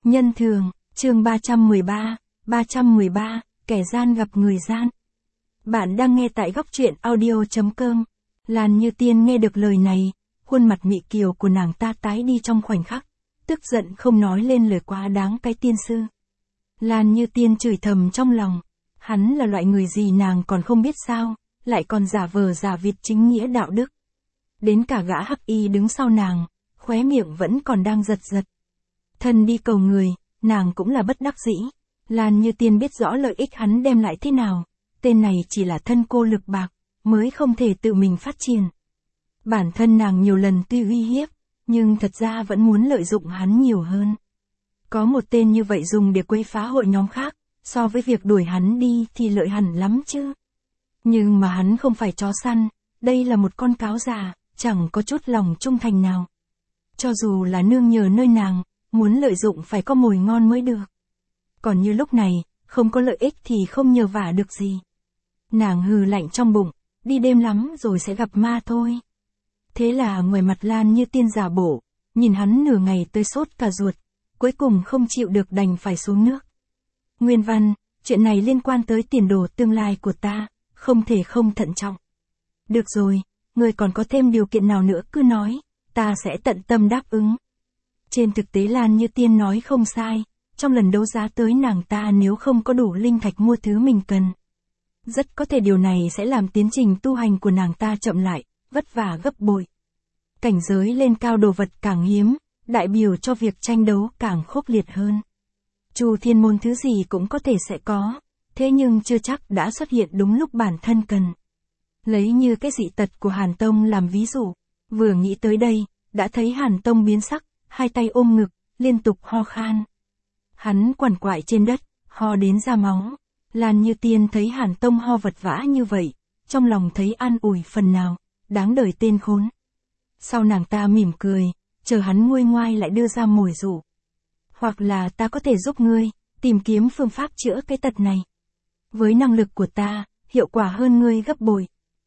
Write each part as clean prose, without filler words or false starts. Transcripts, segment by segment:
Nhân thường, chương 313, kẻ gian gặp người gian. Bạn đang nghe tại góc truyện audio.com. Lan Như Tiên nghe được lời này, khuôn mặt mị kiều của nàng ta tái đi trong khoảnh khắc, tức giận không nói lên lời quá đáng cái tiên sư. Lan Như Tiên chửi thầm trong lòng, hắn là loại người gì nàng còn không biết sao, lại còn giả vờ giả vịt chính nghĩa đạo đức. Đến cả gã hắc y đứng sau nàng, khóe miệng vẫn còn đang giật giật. Thân đi cầu người, nàng cũng là bất đắc dĩ. Lan Như Tiên biết rõ lợi ích hắn đem lại thế nào, tên này chỉ là thân cô lực bạc, mới không thể tự mình phát triển. Bản thân nàng nhiều lần tuy uy hiếp, nhưng thật ra vẫn muốn lợi dụng hắn nhiều hơn. Có một tên như vậy dùng để quấy phá hội nhóm khác, so với việc đuổi hắn đi thì lợi hẳn lắm chứ. Nhưng mà hắn không phải chó săn, đây là một con cáo già, chẳng có chút lòng trung thành nào. Cho dù là nương nhờ nơi nàng, muốn lợi dụng phải có mồi ngon mới được. Còn như lúc này, không có lợi ích thì không nhờ vả được gì. Nàng hừ lạnh trong bụng, đi đêm lắm rồi sẽ gặp ma thôi. Thế là ngoài mặt Lan Như Tiên giả bộ, nhìn hắn nửa ngày tới sốt cả ruột, cuối cùng không chịu được đành phải xuống nước. Nguyên văn, chuyện này liên quan tới tiền đồ tương lai của ta, không thể không thận trọng. Được rồi, người còn có thêm điều kiện nào nữa cứ nói, ta sẽ tận tâm đáp ứng. Trên thực tế Lan Như Tiên nói không sai, trong lần đấu giá tới nàng ta nếu không có đủ linh thạch mua thứ mình cần. Rất có thể điều này sẽ làm tiến trình tu hành của nàng ta chậm lại, vất vả gấp bội. Cảnh giới lên cao đồ vật càng hiếm, đại biểu cho việc tranh đấu càng khốc liệt hơn. Chu thiên môn thứ gì cũng có thể sẽ có, thế nhưng chưa chắc đã xuất hiện đúng lúc bản thân cần. Lấy như cái dị tật của Hàn Tông làm ví dụ, vừa nghĩ tới đây, đã thấy Hàn Tông biến sắc, hai tay ôm ngực, liên tục ho khan. Hắn quằn quại trên đất, ho đến ra máu. Lan Như Tiên thấy Hàn Tông ho vật vã như vậy, trong lòng thấy an ủi phần nào, đáng đời tên khốn. Sau nàng ta mỉm cười, chờ hắn nguôi ngoai lại đưa ra mồi dụ. Hoặc là ta có thể giúp ngươi, tìm kiếm phương pháp chữa cái tật này. Với năng lực của ta, hiệu quả hơn ngươi gấp bội.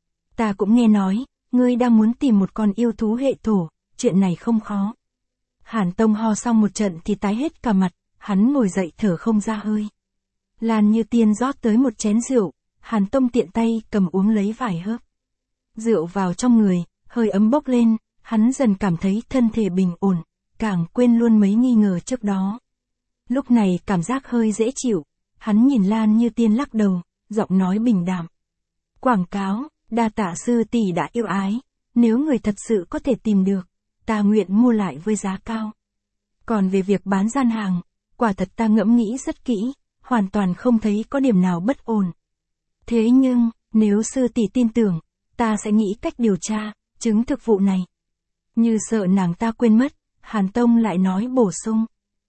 Ta cũng nghe nói, ngươi đang muốn tìm một con yêu thú hệ thổ, chuyện này không khó. Hàn Tông ho xong một trận thì tái hết cả mặt, hắn ngồi dậy thở không ra hơi. Lan Như Tiên rót tới một chén rượu, Hàn Tông tiện tay cầm uống lấy vài hớp. Rượu vào trong người, hơi ấm bốc lên, hắn dần cảm thấy thân thể bình ổn, càng quên luôn mấy nghi ngờ trước đó. Lúc này cảm giác hơi dễ chịu, hắn nhìn Lan Như Tiên lắc đầu, giọng nói bình đạm. Quảng cáo, đa tạ sư tỷ đã yêu ái, nếu người thật sự có thể tìm được, ta nguyện mua lại với giá cao. Còn về việc bán gian hàng, quả thật ta ngẫm nghĩ rất kỹ, hoàn toàn không thấy có điểm nào bất ổn. Thế nhưng, nếu sư tỷ tin tưởng, ta sẽ nghĩ cách điều tra, chứng thực vụ này. Như sợ nàng ta quên mất, Hàn Tông lại nói bổ sung.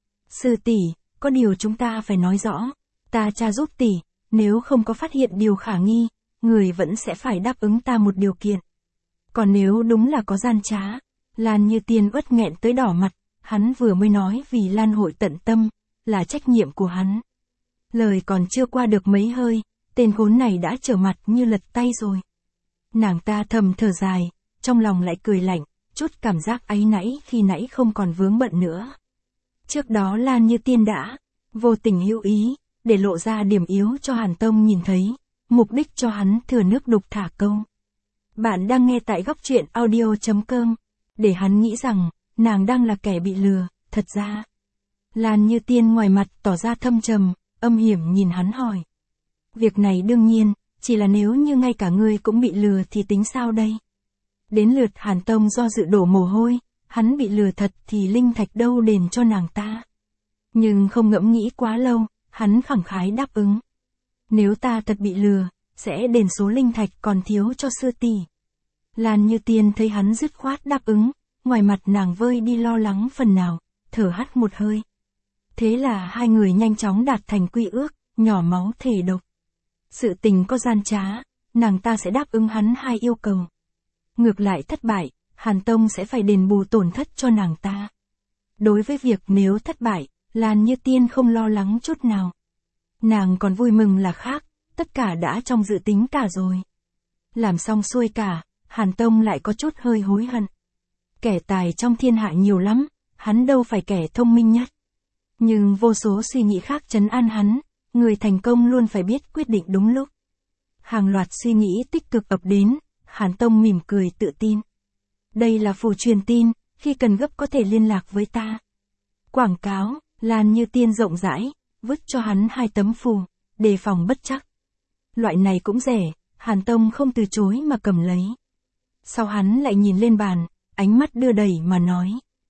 Sư tỷ, có điều chúng ta phải nói rõ, ta tra giúp tỷ, nếu không có phát hiện điều khả nghi, người vẫn sẽ phải đáp ứng ta một điều kiện. Còn nếu đúng là có gian trá, Lan Như Tiên uất nghẹn tới đỏ mặt, hắn vừa mới nói vì Lan hội tận tâm, là trách nhiệm của hắn. Lời còn chưa qua được mấy hơi, tên khốn này đã trở mặt như lật tay rồi. Nàng ta thầm thở dài, trong lòng lại cười lạnh, chút cảm giác áy náy khi nãy không còn vướng bận nữa. Trước đó Lan Như Tiên đã vô tình hữu ý, để lộ ra điểm yếu cho Hàn Tông nhìn thấy, mục đích cho hắn thừa nước đục thả câu. Bạn đang nghe tại góc truyện audio.com, để hắn nghĩ rằng, nàng đang là kẻ bị lừa, thật ra. Lan Như Tiên ngoài mặt tỏ ra thâm trầm, âm hiểm nhìn hắn hỏi. Việc này đương nhiên, chỉ là nếu như ngay cả ngươi cũng bị lừa thì tính sao đây? Đến lượt Hàn Tông do dự đổ mồ hôi, hắn bị lừa thật thì linh thạch đâu đền cho nàng ta. Nhưng không ngẫm nghĩ quá lâu, hắn khẳng khái đáp ứng. Nếu ta thật bị lừa, sẽ đền số linh thạch còn thiếu cho sư tỷ. Lan Như Tiên thấy hắn dứt khoát đáp ứng, ngoài mặt nàng vơi đi lo lắng phần nào, thở hắt một hơi. Thế là hai người nhanh chóng đạt thành quy ước, nhỏ máu thể độc. Sự tình có gian trá, nàng ta sẽ đáp ứng hắn hai yêu cầu. Ngược lại thất bại, Hàn Tông sẽ phải đền bù tổn thất cho nàng ta. Đối với việc nếu thất bại, Lan Như Tiên không lo lắng chút nào. Nàng còn vui mừng là khác, tất cả đã trong dự tính cả rồi. Làm xong xuôi cả, Hàn Tông lại có chút hơi hối hận. Kẻ tài trong thiên hạ nhiều lắm, hắn đâu phải kẻ thông minh nhất. Nhưng vô số suy nghĩ khác trấn an hắn, người thành công luôn phải biết quyết định đúng lúc. Hàng loạt suy nghĩ tích cực ập đến, Hàn Tông mỉm cười tự tin. Đây là phù truyền tin, khi cần gấp có thể liên lạc với ta. Quảng cáo, Lan Như Tiên rộng rãi, vứt cho hắn 2 tấm phù, đề phòng bất trắc. Loại này cũng rẻ, Hàn Tông không từ chối mà cầm lấy. Sau hắn lại nhìn lên bàn, ánh mắt đưa đẩy mà nói.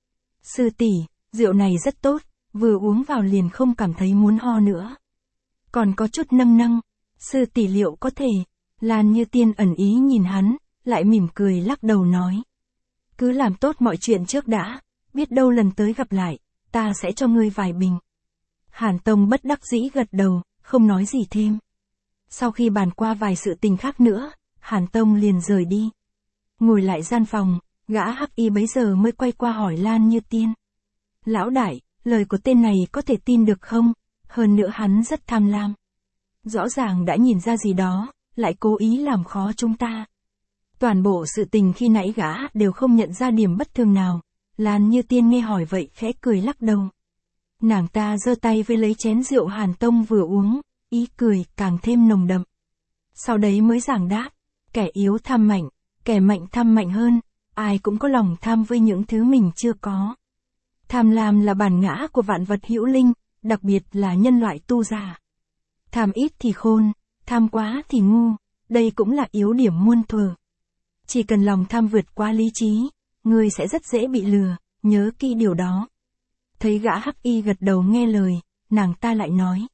Sư tỷ, rượu này rất tốt, vừa uống vào liền không cảm thấy muốn ho nữa. Còn có chút nâng nâng, sư tỷ liệu có thể, Lan Như Tiên ẩn ý nhìn hắn, lại mỉm cười lắc đầu nói. Cứ làm tốt mọi chuyện trước đã, biết đâu lần tới gặp lại, ta sẽ cho ngươi vài bình. Hàn Tông bất đắc dĩ gật đầu, không nói gì thêm. Sau khi bàn qua vài sự tình khác nữa, Hàn Tông liền rời đi. Ngồi lại gian phòng, gã Hắc Y bấy giờ mới quay qua hỏi Lan Như Tiên. Lão đại, lời của tên này có thể tin được không? Hơn nữa hắn rất tham lam. Rõ ràng đã nhìn ra gì đó, lại cố ý làm khó chúng ta. Toàn bộ sự tình khi nãy gã đều không nhận ra điểm bất thường nào. Lan Như Tiên nghe hỏi vậy khẽ cười lắc đầu. Nàng ta giơ tay với lấy chén rượu Hàn Tông vừa uống, ý cười càng thêm nồng đậm. Sau đấy mới giảng đáp, kẻ yếu tham mạnh, kẻ mạnh tham mạnh hơn, ai cũng có lòng tham với những thứ mình chưa có. Tham lam là bản ngã của vạn vật hữu linh, đặc biệt là nhân loại tu giả. Tham ít thì khôn, tham quá thì ngu, đây cũng là yếu điểm muôn thuở. Chỉ cần lòng tham vượt qua lý trí, người sẽ rất dễ bị lừa, nhớ kỹ điều đó. Thấy gã Hắc Y gật đầu nghe lời, nàng ta lại nói.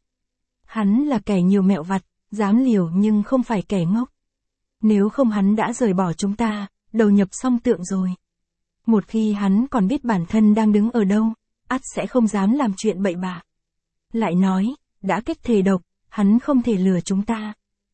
Hắn là kẻ nhiều mẹo vặt, dám liều nhưng không phải kẻ ngốc. Nếu không hắn đã rời bỏ chúng ta, đầu nhập song tượng rồi. Một khi hắn còn biết bản thân đang đứng ở đâu, ắt sẽ không dám làm chuyện bậy bạ. Lại nói, đã kết thề độc, hắn không thể lừa chúng ta.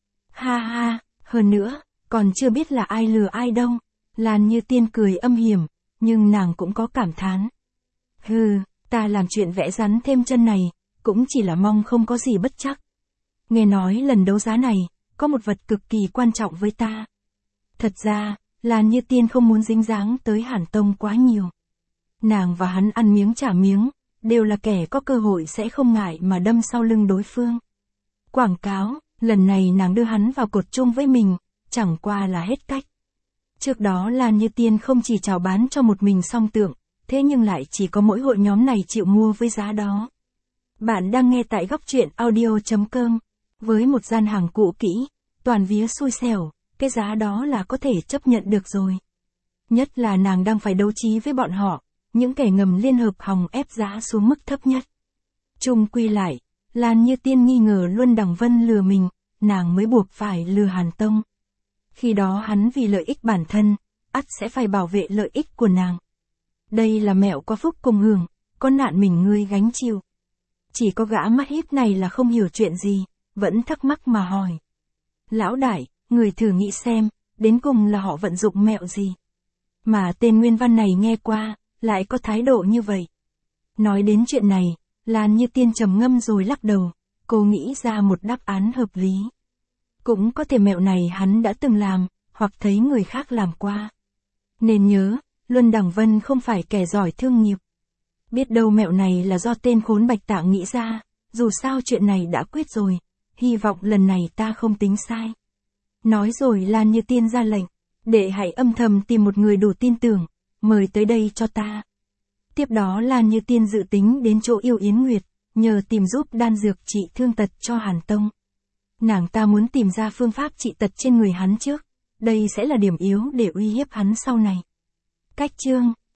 Ha ha, hơn nữa, còn chưa biết là ai lừa ai đâu. Lan Như Tiên cười âm hiểm, nhưng nàng cũng có cảm thán. Hừ, ta làm chuyện vẽ rắn thêm chân này, cũng chỉ là mong không có gì bất trắc. Nghe nói lần đấu giá này, có một vật cực kỳ quan trọng với ta. Thật ra, Lan Như Tiên không muốn dính dáng tới Hàn Tông quá nhiều. Nàng và hắn ăn miếng trả miếng, đều là kẻ có cơ hội sẽ không ngại mà đâm sau lưng đối phương. Quảng cáo, lần này nàng đưa hắn vào cột chung với mình, chẳng qua là hết cách. Trước đó Lan Như Tiên không chỉ chào bán cho một mình song tượng, thế nhưng lại chỉ có mỗi hội nhóm này chịu mua với giá đó. Bạn đang nghe tại góc truyện audio.com, với một gian hàng cũ kỹ, toàn vía xui xẻo, cái giá đó là có thể chấp nhận được rồi. Nhất là nàng đang phải đấu trí với bọn họ, những kẻ ngầm liên hợp hòng ép giá xuống mức thấp nhất. Chung quy lại, Lan Như Tiên nghi ngờ Luân Đằng Vân lừa mình, nàng mới buộc phải lừa Hàn Tông. Khi đó hắn vì lợi ích bản thân, ắt sẽ phải bảo vệ lợi ích của nàng. Đây là mẹo có phúc cùng hưởng, có nạn mình ngươi gánh chịu. Chỉ có gã mắt híp này là không hiểu chuyện gì, vẫn thắc mắc mà hỏi. Lão đại, người thử nghĩ xem, đến cùng là họ vận dụng mẹo gì? Mà tên Nguyên Văn này nghe qua, lại có thái độ như vậy. Nói đến chuyện này, Lan Như Tiên trầm ngâm rồi lắc đầu, cô nghĩ ra một đáp án hợp lý. Cũng có thể mẹo này hắn đã từng làm, hoặc thấy người khác làm qua. Nên nhớ, Luân Đằng Vân không phải kẻ giỏi thương nghiệp. Biết đâu mẹo này là do tên khốn Bạch Tạng nghĩ ra, dù sao chuyện này đã quyết rồi, hy vọng lần này ta không tính sai. Nói rồi Lan Như Tiên ra lệnh, để hãy âm thầm tìm một người đủ tin tưởng, mời tới đây cho ta. Tiếp đó Lan Như Tiên dự tính đến chỗ Yêu Yến Nguyệt, nhờ tìm giúp đan dược trị thương tật cho Hàn Tông. Nàng ta muốn tìm ra phương pháp trị tật trên người hắn trước, đây sẽ là điểm yếu để uy hiếp hắn sau này. Cách chương